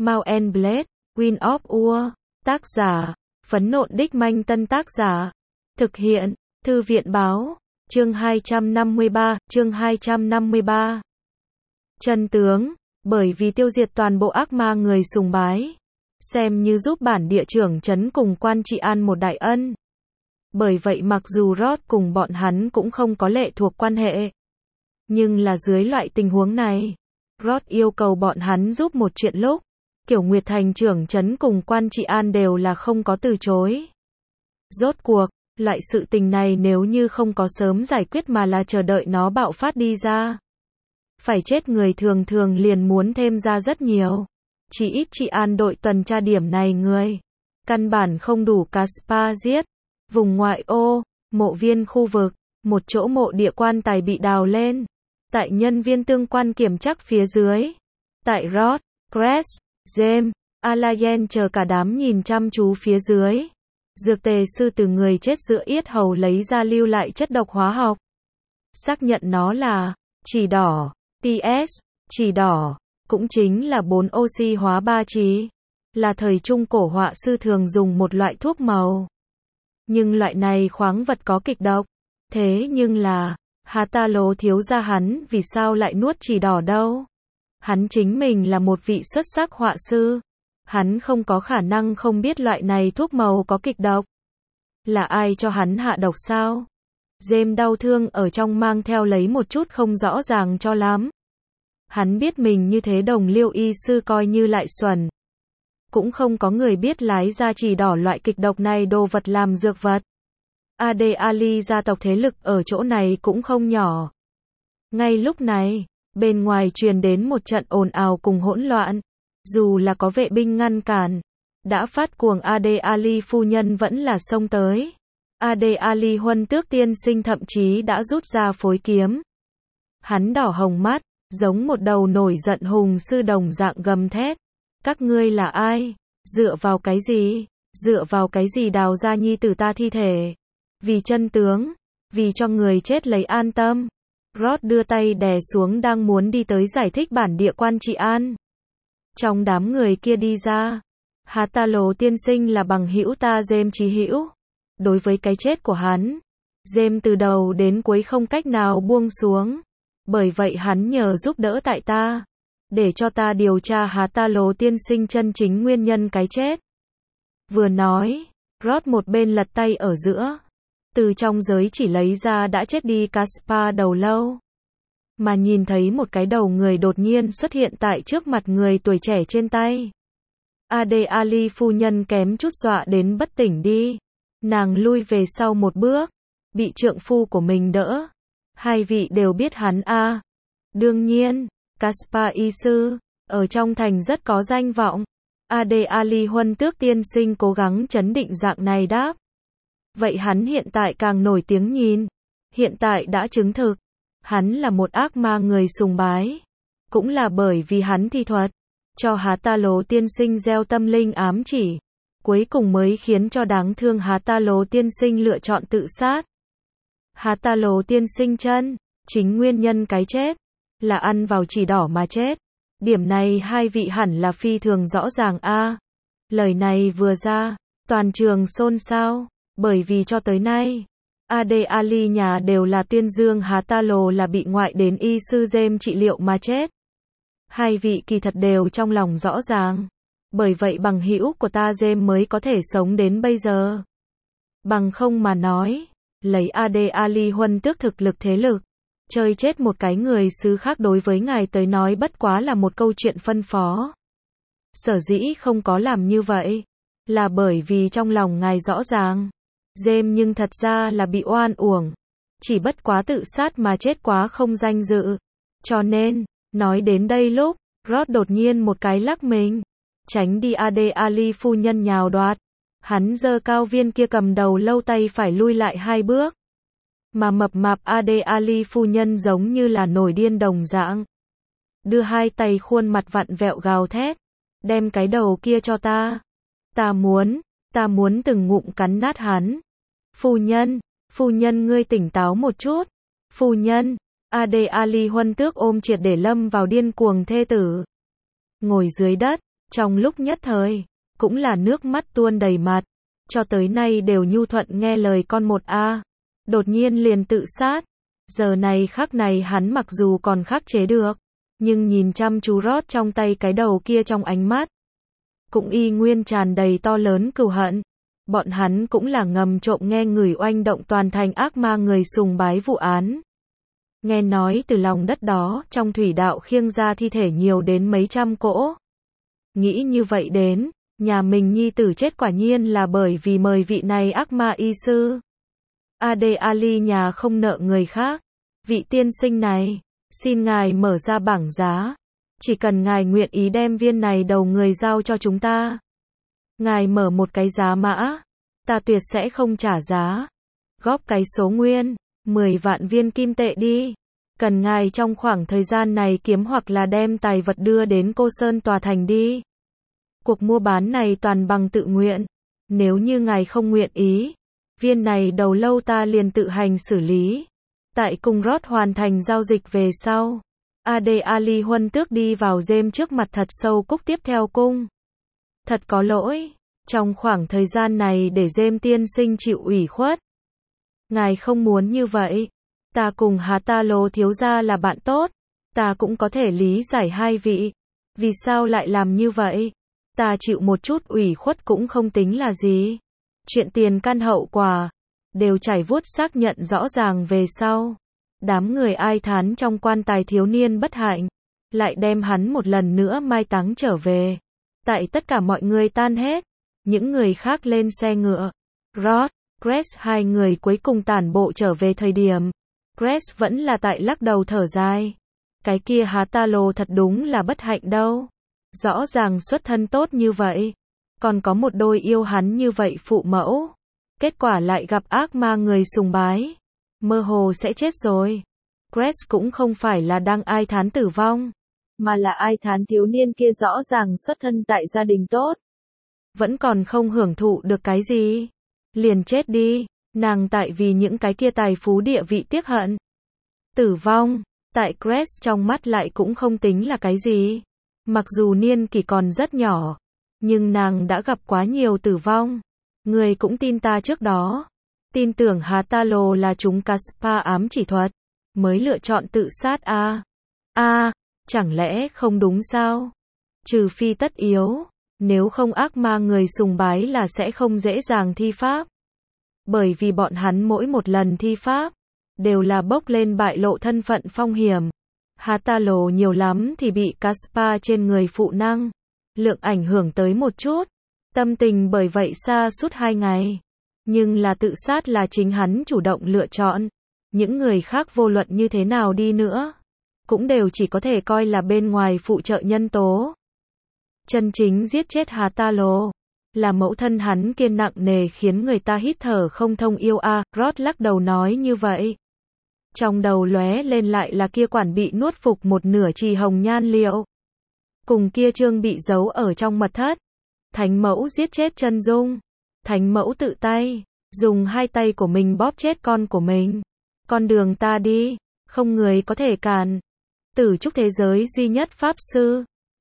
Mount and Blade, Wind of War. Tác giả, Phấn Nộn Đích Manh. Tân tác giả, thực hiện, Thư viện Báo. Chương 253, chương 253. Chân tướng, bởi vì tiêu diệt toàn bộ ác ma người sùng bái, xem như giúp bản địa trưởng trấn cùng quan trị an một đại ân. Bởi vậy mặc dù Rod cùng bọn hắn cũng không có lệ thuộc quan hệ, nhưng là dưới loại tình huống này, Rod yêu cầu bọn hắn giúp một chuyện lúc, Kiểu Nguyệt Thành trưởng trấn cùng quan trị an đều là không có từ chối. Rốt cuộc, loại sự tình này nếu như không có sớm giải quyết mà là chờ đợi nó bạo phát đi ra, phải chết người thường thường liền muốn thêm ra rất nhiều. Chỉ ít trị an đội tuần tra điểm này người, căn bản không đủ Caspar giết. Vùng ngoại ô, mộ viên khu vực, một chỗ mộ địa quan tài bị đào lên. Tại nhân viên tương quan kiểm trắc phía dưới. Tại Rod, Cress, James, Alayen chờ cả đám nhìn chăm chú phía dưới. Dược tề sư từ người chết giữa yết hầu lấy ra lưu lại chất độc hóa học. Xác nhận nó là chỉ đỏ. PS, chỉ đỏ, cũng chính là 4 oxy hóa ba trí. Là thời trung cổ họa sư thường dùng một loại thuốc màu. Nhưng loại này khoáng vật có kịch độc. Thế nhưng là, Hatalo thiếu gia hắn vì sao lại nuốt chỉ đỏ đâu? Hắn chính mình là một vị xuất sắc họa sư. Hắn không có khả năng không biết loại này thuốc màu có kịch độc. Là ai cho hắn hạ độc sao? James đau thương ở trong mang theo lấy một chút không rõ ràng cho lắm. Hắn biết mình như thế đồng liêu y sư coi như lại xuẩn. Cũng không có người biết lái ra chỉ đỏ loại kịch độc này đồ vật làm dược vật. Ade Ali gia tộc thế lực ở chỗ này cũng không nhỏ. Ngay lúc này, bên ngoài truyền đến một trận ồn ào cùng hỗn loạn. Dù là có vệ binh ngăn cản, đã phát cuồng Ade Ali phu nhân vẫn là xông tới. Ade Ali huân tước tiên sinh thậm chí đã rút ra phối kiếm. Hắn đỏ hồng mắt, giống một đầu nổi giận hùng sư đồng dạng gầm thét. Các ngươi là ai? Dựa vào cái gì? Dựa vào cái gì đào ra nhi tử ta thi thể? Vì chân tướng, vì cho người chết lấy an tâm. Rod đưa tay đè xuống đang muốn đi tới giải thích bản địa quan trị an. Trong đám người kia đi ra, Hatalo tiên sinh là bằng hữu ta James chí hữu. Đối với cái chết của hắn, James từ đầu đến cuối không cách nào buông xuống. Bởi vậy hắn nhờ giúp đỡ tại ta, để cho ta điều tra Hatalo tiên sinh chân chính nguyên nhân cái chết. Vừa nói, Rod một bên lật tay ở giữa, từ trong giới chỉ lấy ra đã chết đi Caspar đầu lâu. Mà nhìn thấy một cái đầu người đột nhiên xuất hiện tại trước mặt người tuổi trẻ trên tay. Ade Ali phu nhân kém chút dọa đến bất tỉnh đi. Nàng lui về sau một bước, bị trượng phu của mình đỡ. Hai vị đều biết hắn a. Đương nhiên, Caspar y sư, ở trong thành rất có danh vọng. Ade Ali huân tước tiên sinh cố gắng trấn định dạng này đáp. Vậy hắn hiện tại càng nổi tiếng nhìn. Hiện tại đã chứng thực. Hắn là một ác ma người sùng bái. Cũng là bởi vì hắn thi thuật cho Hatalo tiên sinh gieo tâm linh ám chỉ. Cuối cùng mới khiến cho đáng thương Hatalo tiên sinh lựa chọn tự sát. Hatalo tiên sinh chân, chính nguyên nhân cái chết, là ăn vào chỉ đỏ mà chết. Điểm này hai vị hẳn là phi thường rõ ràng a. Lời này vừa ra, toàn trường xôn xao, bởi vì cho tới nay, Ade Ali nhà đều là tuyên dương Hatalo là bị ngoại đến y sư James trị liệu mà chết. Hai vị kỳ thật đều trong lòng rõ ràng. Bởi vậy bằng hữu của ta James mới có thể sống đến bây giờ. Bằng không mà nói, lấy Ade Ali huân tước thực lực thế lực, chơi chết một cái người xứ khác đối với ngài tới nói bất quá là một câu chuyện phân phó. Sở dĩ không có làm như vậy, là bởi vì trong lòng ngài rõ ràng, James nhưng thật ra là bị oan uổng, chỉ bất quá tự sát mà chết quá không danh dự. Cho nên, nói đến đây lúc, Rod đột nhiên một cái lắc mình, tránh đi Ade Ali phu nhân nhào đoạt. Hắn giơ cao viên kia cầm đầu lâu tay phải lui lại hai bước. Mà mập mạp Ade Ali phu nhân giống như là nổi điên đồng dạng. Đưa hai tay khuôn mặt vặn vẹo gào thét. Đem cái đầu kia cho ta. Ta muốn từng ngụm cắn nát hắn. Phu nhân ngươi tỉnh táo một chút. Phu nhân, Ade Ali huân tước ôm triệt để lâm vào điên cuồng thê tử. Ngồi dưới đất, Trong lúc nhất thời, cũng là nước mắt tuôn đầy mặt, cho tới nay đều nhu thuận nghe lời con một a, đột nhiên liền tự sát. Giờ này khắc này hắn mặc dù còn khắc chế được, nhưng nhìn chăm chú Rod trong tay cái đầu kia trong ánh mắt, cũng y nguyên tràn đầy to lớn cừu hận. Bọn hắn cũng là ngầm trộm nghe người oanh động toàn thành ác ma người sùng bái vụ án. Nghe nói từ lòng đất đó, trong thủy đạo khiêng ra thi thể nhiều đến mấy trăm cỗ. Nghĩ như vậy đến, nhà mình nhi tử chết quả nhiên là bởi vì mời vị này ác ma y sư. Ade Ali nhà không nợ người khác. Vị tiên sinh này, xin ngài mở ra bảng giá. Chỉ cần ngài nguyện ý đem viên này đầu người giao cho chúng ta. Ngài mở một cái giá mã, ta tuyệt sẽ không trả giá. Góp cái số nguyên, 10 vạn viên kim tệ đi. Cần ngài trong khoảng thời gian này kiếm hoặc là đem tài vật đưa đến Cô Sơn tòa thành đi. Cuộc mua bán này toàn bằng tự nguyện. Nếu như ngài không nguyện ý, viên này đầu lâu ta liền tự hành xử lý. Tại cùng Rod hoàn thành giao dịch về sau, Ade Ali Huân tước đi vào James trước mặt thật sâu cúc tiếp theo cung. Thật có lỗi, trong khoảng thời gian này để James tiên sinh chịu ủy khuất. Ngài không muốn như vậy. Ta cùng Hatalo thiếu gia là bạn tốt. Ta cũng có thể lý giải hai vị. Vì sao lại làm như vậy? Ta chịu một chút ủy khuất cũng không tính là gì. Chuyện tiền căn hậu quả, đều trải vuốt xác nhận rõ ràng về sau. Đám người ai thán trong quan tài thiếu niên bất hạnh, lại đem hắn một lần nữa mai táng trở về. Tại tất cả mọi người tan hết, những người khác lên xe ngựa. Rod, Grace hai người cuối cùng tản bộ trở về thời điểm. Grace vẫn là tại lắc đầu thở dài. Cái kia Hatalo thật đúng là bất hạnh đâu. Rõ ràng xuất thân tốt như vậy. Còn có một đôi yêu hắn như vậy phụ mẫu. Kết quả lại gặp ác ma người sùng bái. Mơ hồ sẽ chết rồi. Grace cũng không phải là đang ai thán tử vong, mà là ai thán thiếu niên kia rõ ràng xuất thân tại gia đình tốt. Vẫn còn không hưởng thụ được cái gì. Liền chết đi. Nàng tại vì những cái kia tài phú địa vị tiếc hận. Tử vong, tại Grace trong mắt lại cũng không tính là cái gì. Mặc dù niên kỷ còn rất nhỏ, nhưng nàng đã gặp quá nhiều tử vong. Người cũng tin ta trước đó. Tin tưởng Hatalo là chúng Caspar ám chỉ thuật, mới lựa chọn tự sát chẳng lẽ không đúng sao? Trừ phi tất yếu, nếu không ác ma người sùng bái là sẽ không dễ dàng thi pháp. Bởi vì bọn hắn mỗi một lần thi pháp, đều là bốc lên bại lộ thân phận phong hiểm. Hatalo nhiều lắm thì bị Caspar trên người phụ năng lượng ảnh hưởng tới một chút. Tâm tình bởi vậy sa sút 2 ngày. Nhưng là tự sát là chính hắn chủ động lựa chọn. Những người khác vô luận như thế nào đi nữa, cũng đều chỉ có thể coi là bên ngoài phụ trợ nhân tố. Chân chính giết chết Hatalo là mẫu thân hắn kiên nặng nề khiến người ta hít thở không thông yêu Rod lắc đầu nói như vậy. Trong đầu lóe lên lại là kia quản bị nuốt phục một nửa trì hồng nhan liệu. Cùng kia chương bị giấu ở trong mật thất. Thánh mẫu giết chết Chân Dung. Thánh mẫu tự tay, dùng 2 tay của mình bóp chết con của mình. Con đường ta đi, không người có thể cản. Tử trúc thế giới duy nhất pháp sư.